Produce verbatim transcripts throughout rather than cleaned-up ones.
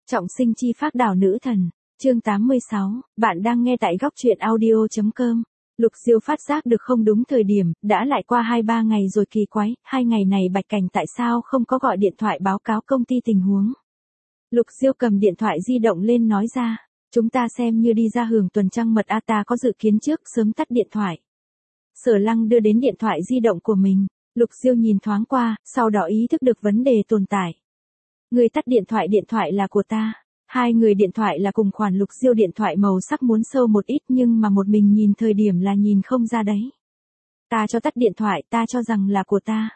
Trọng sinh chi phác đảo nữ thần, chương tám mươi sáu, bạn đang nghe tại góc truyện audio.com. Lục Diêu phát giác được không đúng thời điểm, đã lại qua hai ba ngày rồi kỳ quái, hai ngày này Bạch Cảnh tại sao không có gọi điện thoại báo cáo công ty tình huống. Lục Diêu cầm điện thoại di động lên nói ra, chúng ta xem như đi ra hưởng tuần trăng mật a ta có dự kiến trước sớm tắt điện thoại. Sở Lăng đưa đến điện thoại di động của mình, Lục Diêu nhìn thoáng qua, sau đó ý thức được vấn đề tồn tại. Người tắt điện thoại điện thoại là của ta. Hai người điện thoại là cùng khoản. Lục Diêu điện thoại màu sắc muốn sâu một ít nhưng mà một mình nhìn thời điểm là nhìn không ra đấy. Ta cho tắt điện thoại, ta cho rằng là của ta.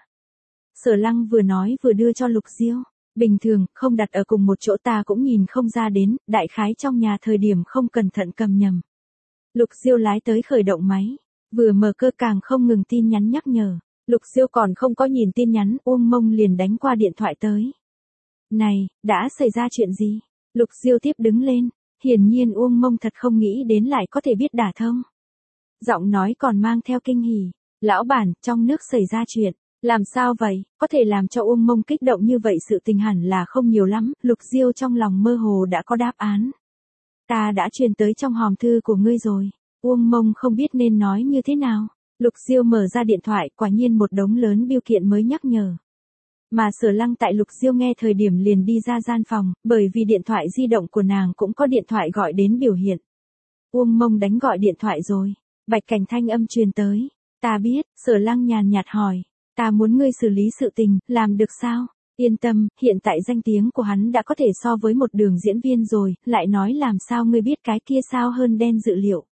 Sở Lăng vừa nói vừa đưa cho Lục Diêu. Bình thường, không đặt ở cùng một chỗ ta cũng nhìn không ra đến, đại khái trong nhà thời điểm không cẩn thận cầm nhầm. Lục Diêu lái tới khởi động máy. Vừa mở cơ càng không ngừng tin nhắn nhắc nhở. Lục Diêu còn không có nhìn tin nhắn, Uông Mông liền đánh qua điện thoại tới. Này, đã xảy ra chuyện gì? Lục Diêu tiếp đứng lên, hiển nhiên Uông Mông thật không nghĩ đến lại có thể biết đả thông. Giọng nói còn mang theo kinh hỉ, lão bản, trong nước xảy ra chuyện, làm sao vậy, có thể làm cho Uông Mông kích động như vậy sự tình hẳn là không nhiều lắm, Lục Diêu trong lòng mơ hồ đã có đáp án. Ta đã truyền tới trong hòm thư của ngươi rồi, Uông Mông không biết nên nói như thế nào, Lục Diêu mở ra điện thoại, quả nhiên một đống lớn bưu kiện mới nhắc nhở. Mà Sở Lăng tại Lục Diêu nghe thời điểm liền đi ra gian phòng, bởi vì điện thoại di động của nàng cũng có điện thoại gọi đến biểu hiện. Uông Mông đánh gọi điện thoại rồi. Bạch Cảnh thanh âm truyền tới. Ta biết, Sở Lăng nhàn nhạt hỏi. Ta muốn ngươi xử lý sự tình, làm được sao? Yên tâm, hiện tại danh tiếng của hắn đã có thể so với một đường diễn viên rồi, lại nói làm sao ngươi biết cái kia sao hơn đen dự liệu.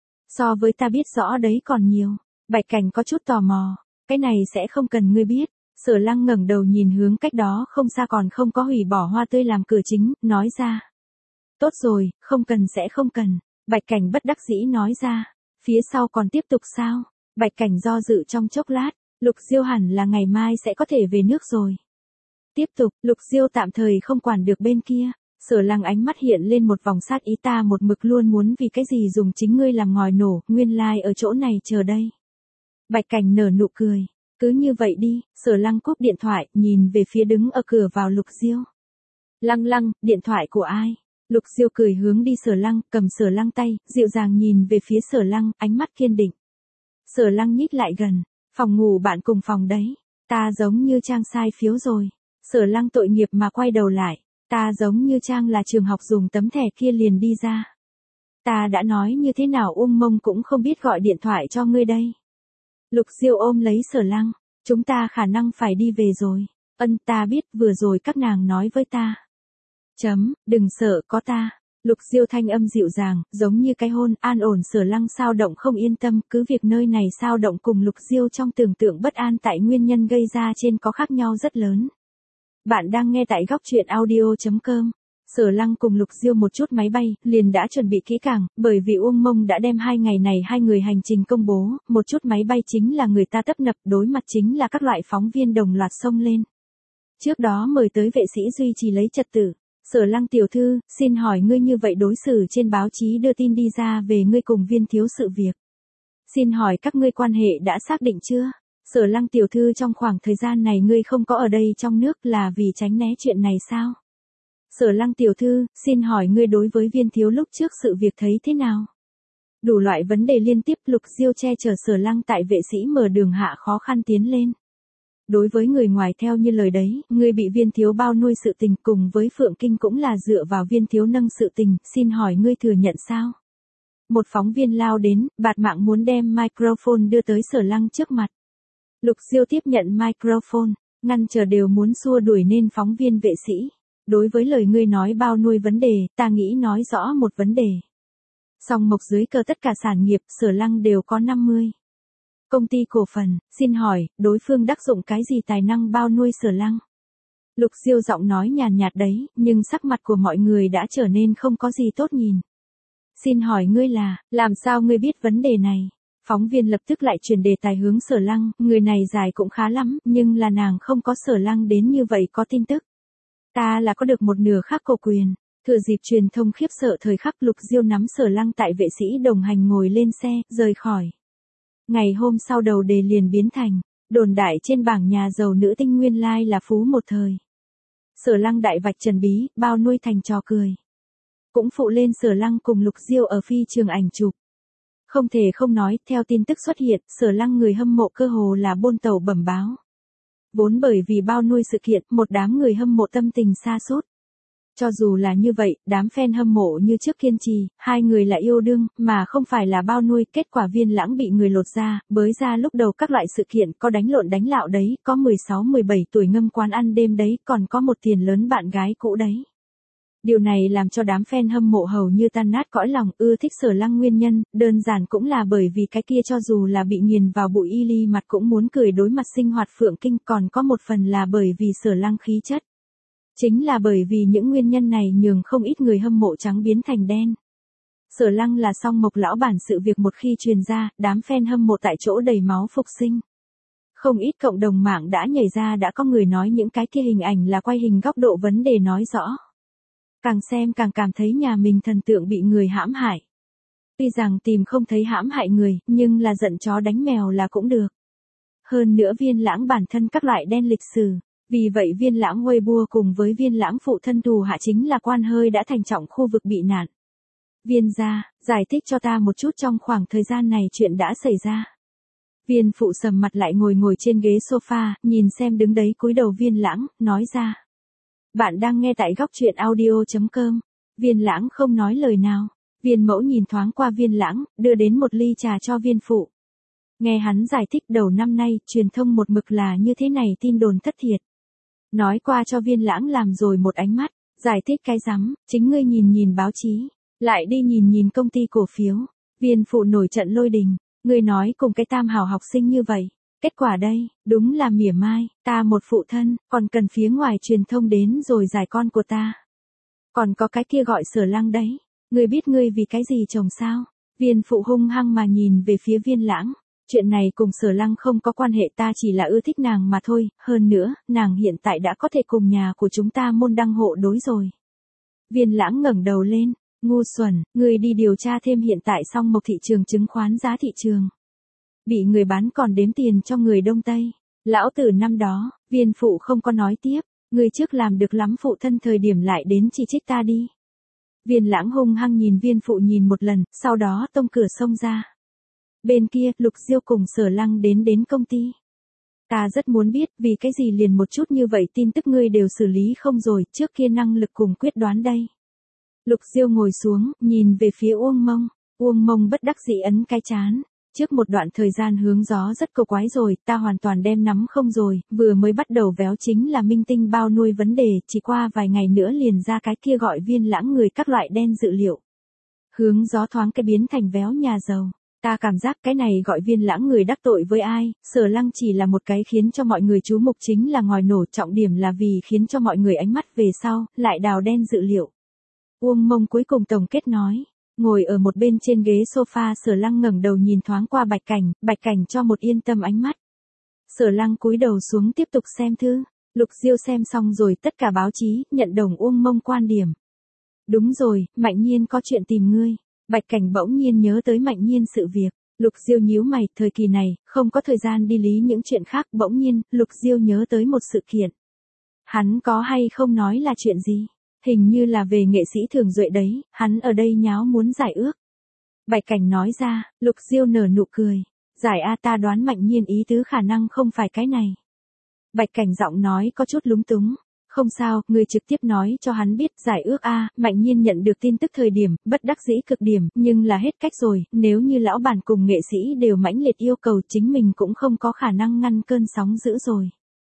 So với ta biết rõ đấy còn nhiều. Bạch Cảnh có chút tò mò. Cái này sẽ không cần ngươi biết. Sở Lăng ngẩng đầu nhìn hướng cách đó không xa còn không có hủy bỏ hoa tươi làm cửa chính, nói ra. Tốt rồi, không cần sẽ không cần. Bạch Cảnh bất đắc dĩ nói ra. Phía sau còn tiếp tục sao? Bạch Cảnh do dự trong chốc lát, Lục Diêu hẳn là ngày mai sẽ có thể về nước rồi. Tiếp tục, Lục Diêu tạm thời không quản được bên kia. Sở Lăng ánh mắt hiện lên một vòng sát ý, ta một mực luôn muốn vì cái gì dùng chính ngươi làm ngòi nổ, nguyên lai like ở chỗ này chờ đây. Bạch Cảnh nở nụ cười. Cứ như vậy đi, Sở Lăng cúp điện thoại, nhìn về phía đứng ở cửa vào Lục Diêu. Lăng Lăng, điện thoại của ai? Lục Diêu cười hướng đi Sở Lăng, cầm Sở Lăng tay, dịu dàng nhìn về phía Sở Lăng, ánh mắt kiên định. Sở Lăng nhích lại gần, phòng ngủ bạn cùng phòng đấy. Ta giống như Trang sai phiếu rồi. Sở Lăng tội nghiệp mà quay đầu lại. Ta giống như Trang là trường học dùng tấm thẻ kia liền đi ra. Ta đã nói như thế nào Uông Mông cũng không biết gọi điện thoại cho ngươi đây. Lục Diêu ôm lấy Sở Lăng, chúng ta khả năng phải đi về rồi. Ân, ta biết, vừa rồi các nàng nói với ta. Chấm, đừng sợ, có ta. Lục Diêu thanh âm dịu dàng, giống như cái hôn, an ổn. Sở Lăng sao động không yên tâm, cứ việc nơi này sao động cùng Lục Diêu trong tưởng tượng bất an tại nguyên nhân gây ra trên có khác nhau rất lớn. Bạn đang nghe tại góc truyện audio.com. Sở Lăng cùng Lục Diêu một chút máy bay, liền đã chuẩn bị kỹ càng, bởi vì Uông Mông đã đem hai ngày này hai người hành trình công bố, một chút máy bay chính là người ta tấp nập, đối mặt chính là các loại phóng viên đồng loạt xông lên. Trước đó mời tới vệ sĩ duy trì lấy trật tự. Sở Lăng tiểu thư, xin hỏi ngươi như vậy đối xử trên báo chí đưa tin đi ra về ngươi cùng Viên thiếu sự việc. Xin hỏi các ngươi quan hệ đã xác định chưa? Sở Lăng tiểu thư trong khoảng thời gian này ngươi không có ở đây trong nước là vì tránh né chuyện này sao? Sở Lăng tiểu thư, xin hỏi ngươi đối với Viên thiếu lúc trước sự việc thấy thế nào? Đủ loại vấn đề liên tiếp. Lục Diêu che chở Sở Lăng tại vệ sĩ mở đường hạ khó khăn tiến lên. Đối với người ngoài theo như lời đấy, ngươi bị Viên thiếu bao nuôi sự tình cùng với Phượng Kinh cũng là dựa vào Viên thiếu nâng sự tình, xin hỏi ngươi thừa nhận sao? Một phóng viên lao đến, bạt mạng muốn đem microphone đưa tới Sở Lăng trước mặt. Lục Diêu tiếp nhận microphone, ngăn chờ đều muốn xua đuổi nên phóng viên vệ sĩ. Đối với lời ngươi nói bao nuôi vấn đề, ta nghĩ nói rõ một vấn đề. Song Mộc dưới cơ tất cả sản nghiệp, Sở Lăng đều có năm mươi. Công ty cổ phần, xin hỏi, đối phương đắc dụng cái gì tài năng bao nuôi Sở Lăng? Lục Diêu giọng nói nhàn nhạt đấy, nhưng sắc mặt của mọi người đã trở nên không có gì tốt nhìn. Xin hỏi ngươi là, làm sao ngươi biết vấn đề này? Phóng viên lập tức lại chuyển đề tài hướng Sở Lăng, người này dài cũng khá lắm, nhưng là nàng không có Sở Lăng đến như vậy có tin tức. Ta là có được một nửa khác cổ quyền. Thừa dịp truyền thông khiếp sợ thời khắc, Lục Diêu nắm Sở Lăng tại vệ sĩ đồng hành ngồi lên xe, rời khỏi. Ngày hôm sau đầu đề liền biến thành, đồn đại trên bảng nhà giàu nữ tinh nguyên lai là phú một thời. Sở Lăng đại vạch trần bí, bao nuôi thành trò cười. Cũng phụ lên Sở Lăng cùng Lục Diêu ở phi trường ảnh chụp. Không thể không nói, theo tin tức xuất hiện, Sở Lăng người hâm mộ cơ hồ là bôn tàu bẩm báo. Vốn bởi vì bao nuôi sự kiện, một đám người hâm mộ tâm tình sa sút. Cho dù là như vậy, đám fan hâm mộ như trước kiên trì, hai người là yêu đương, mà không phải là bao nuôi, kết quả Viên Lãng bị người lột ra, bới ra lúc đầu các loại sự kiện, có đánh lộn đánh lạo đấy, có mười sáu mười bảy tuổi ngâm quán ăn đêm đấy, còn có một tiền lớn bạn gái cũ đấy. Điều này làm cho đám fan hâm mộ hầu như tan nát cõi lòng, ưa thích Sở Lăng nguyên nhân, đơn giản cũng là bởi vì cái kia cho dù là bị nghiền vào bụi y ly mặt cũng muốn cười đối mặt sinh hoạt phượng kinh, còn có một phần là bởi vì Sở Lăng khí chất. Chính là bởi vì những nguyên nhân này nhường không ít người hâm mộ trắng biến thành đen. Sở Lăng là song mộc lão bản, sự việc một khi truyền ra, đám fan hâm mộ tại chỗ đầy máu phục sinh. Không ít cộng đồng mạng đã nhảy ra, đã có người nói những cái kia hình ảnh là quay hình góc độ vấn đề nói rõ. Càng xem càng cảm thấy nhà mình thần tượng bị người hãm hại. Tuy rằng tìm không thấy hãm hại người, nhưng là giận chó đánh mèo là cũng được. Hơn nữa Viên Lãng bản thân các loại đen lịch sử. Vì vậy Viên Lãng Weibo cùng với Viên Lãng phụ thân thù hạ chính là quan hơi đã thành trọng khu vực bị nạn. Viên gia, giải thích cho ta một chút trong khoảng thời gian này chuyện đã xảy ra. Viên phụ sầm mặt lại ngồi ngồi trên ghế sofa, nhìn xem đứng đấy cúi đầu Viên Lãng, nói ra. Bạn đang nghe tại góc truyện audio.com. Viên Lãng không nói lời nào. Viên mẫu nhìn thoáng qua Viên Lãng, đưa đến một ly trà cho Viên phụ. Nghe hắn giải thích đầu năm nay, truyền thông một mực là như thế này, tin đồn thất thiệt. Nói qua cho Viên Lãng làm rồi một ánh mắt, giải thích cái rắm, chính ngươi nhìn nhìn báo chí, lại đi nhìn nhìn công ty cổ phiếu. Viên phụ nổi trận lôi đình, ngươi nói cùng cái tam hào học sinh như vậy, kết quả đây, đúng là mỉa mai, ta một phụ thân, còn cần phía ngoài truyền thông đến rồi giải con của ta. Còn có cái kia gọi Sở Lăng đấy, ngươi biết ngươi vì cái gì chồng sao? Viên phụ hung hăng mà nhìn về phía Viên Lãng. Chuyện này cùng Sở Lăng không có quan hệ, ta chỉ là ưa thích nàng mà thôi, hơn nữa, nàng hiện tại đã có thể cùng nhà của chúng ta môn đăng hộ đối rồi. Viên Lãng ngẩng đầu lên, ngu xuẩn, người đi điều tra thêm hiện tại song mộc thị trường chứng khoán giá thị trường. Bị người bán còn đếm tiền cho người Đông Tây. Lão tử năm đó, Viên phụ không có nói tiếp, người trước làm được lắm, phụ thân thời điểm lại đến chỉ trích ta đi. Viên Lãng hung hăng nhìn Viên phụ nhìn một lần, sau đó tông cửa xông ra. Bên kia, Lục Diêu cùng Sở Lăng đến đến công ty. Ta rất muốn biết, vì cái gì liền một chút như vậy tin tức ngươi đều xử lý không rồi, trước kia năng lực cùng quyết đoán đây. Lục Diêu ngồi xuống, nhìn về phía Uông Mông. Uông Mông bất đắc dĩ ấn cái chán. Trước một đoạn thời gian hướng gió rất cầu quái rồi, ta hoàn toàn đem nắm không rồi, vừa mới bắt đầu véo chính là minh tinh bao nuôi vấn đề, chỉ qua vài ngày nữa liền ra cái kia gọi Viên Lãng người các loại đen dự liệu. Hướng gió thoáng cái biến thành véo nhà giàu. Ta cảm giác cái này gọi Viên Lãng người đắc tội với ai, Sở Lăng chỉ là một cái khiến cho mọi người chú mục, chính là ngòi nổ, trọng điểm là vì khiến cho mọi người ánh mắt về sau, lại đào đen dự liệu. Uông Mông cuối cùng tổng kết nói, ngồi ở một bên trên ghế sofa, Sở Lăng ngẩng đầu nhìn thoáng qua Bạch Cảnh, Bạch Cảnh cho một yên tâm ánh mắt. Sở Lăng cúi đầu xuống tiếp tục xem thư, Lục Diêu xem xong rồi tất cả báo chí, nhận đồng Uông Mông quan điểm. Đúng rồi, Mạnh Nhiên có chuyện tìm ngươi. Bạch Cảnh bỗng nhiên nhớ tới Mạnh Nhiên sự việc, Lục Diêu nhíu mày, thời kỳ này, không có thời gian đi lý những chuyện khác, bỗng nhiên, Lục Diêu nhớ tới một sự kiện. Hắn có hay không nói là chuyện gì? Hình như là về nghệ sĩ Thường Duệ đấy, hắn ở đây nháo muốn giải ước. Bạch Cảnh nói ra, Lục Diêu nở nụ cười, giải a, ta đoán Mạnh Nhiên ý tứ khả năng không phải cái này. Bạch Cảnh giọng nói có chút lúng túng. Không sao, người trực tiếp nói cho hắn biết, giải ước a. Mạnh Nhiên nhận được tin tức thời điểm, bất đắc dĩ cực điểm, nhưng là hết cách rồi, nếu như lão bản cùng nghệ sĩ đều mãnh liệt yêu cầu, chính mình cũng không có khả năng ngăn cơn sóng dữ rồi.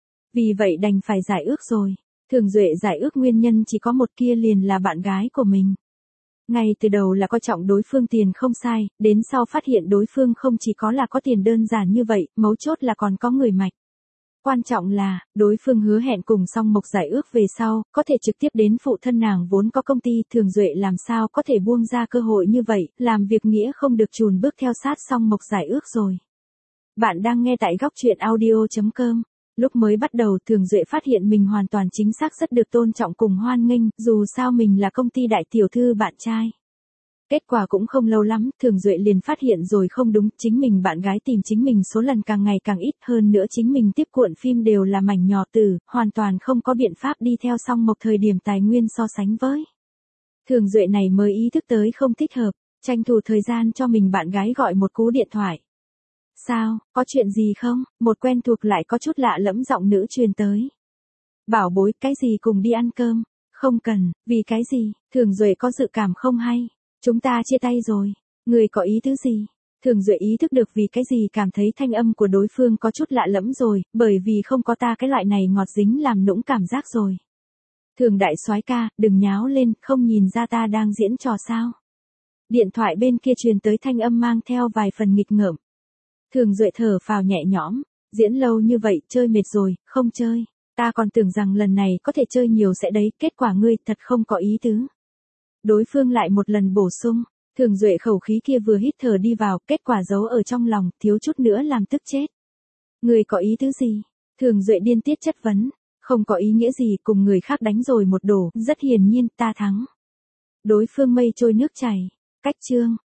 Vì vậy đành phải giải ước rồi. Thường Duệ giải ước nguyên nhân chỉ có một, kia liền là bạn gái của mình. Ngay từ đầu là coi trọng đối phương tiền không sai, đến sau phát hiện đối phương không chỉ có là có tiền đơn giản như vậy, mấu chốt là còn có người mạch. Quan trọng là, đối phương hứa hẹn cùng song mộc giải ước về sau, có thể trực tiếp đến phụ thân nàng vốn có công ty, Thường Duệ làm sao có thể buông ra cơ hội như vậy, làm việc nghĩa không được chùn bước theo sát song mộc giải ước rồi. Bạn đang nghe tại góc truyện audio.com. Lúc mới bắt đầu Thường Duệ phát hiện mình hoàn toàn chính xác rất được tôn trọng cùng hoan nghênh, dù sao mình là công ty đại tiểu thư bạn trai. Kết quả cũng không lâu lắm, Thường Duệ liền phát hiện rồi không đúng, chính mình bạn gái tìm chính mình số lần càng ngày càng ít, hơn nữa chính mình tiếp cuộn phim đều là mảnh nhỏ từ, hoàn toàn không có biện pháp đi theo Song Mộc thời điểm tài nguyên so sánh với. Thường Duệ này mới ý thức tới không thích hợp, tranh thủ thời gian cho mình bạn gái gọi một cú điện thoại. Sao, có chuyện gì không? Một quen thuộc lại có chút lạ lẫm giọng nữ truyền tới. Bảo bối, cái gì cùng đi ăn cơm? Không cần, vì cái gì? Thường Duệ có dự cảm không hay. Chúng ta chia tay rồi. Người có ý tứ gì? Thường Duệ ý thức được vì cái gì cảm thấy thanh âm của đối phương có chút lạ lẫm rồi, bởi vì không có ta cái loại này ngọt dính làm nũng cảm giác rồi. Thường đại soái ca, đừng nháo lên, không nhìn ra ta đang diễn trò sao. Điện thoại bên kia truyền tới thanh âm mang theo vài phần nghịch ngợm. Thường Duệ thở phào nhẹ nhõm, diễn lâu như vậy, chơi mệt rồi, không chơi. Ta còn tưởng rằng lần này có thể chơi nhiều sẽ đấy, kết quả ngươi thật không có ý tứ. Đối phương lại một lần bổ sung, Thường Duệ khẩu khí kia vừa hít thở đi vào, kết quả giấu ở trong lòng, thiếu chút nữa làm tức chết. Ngươi có ý tứ gì? Thường Duệ điên tiết chất vấn, không có ý nghĩa gì, cùng người khác đánh rồi một đổ, rất hiển nhiên ta thắng. Đối phương mây trôi nước chảy, cách chương.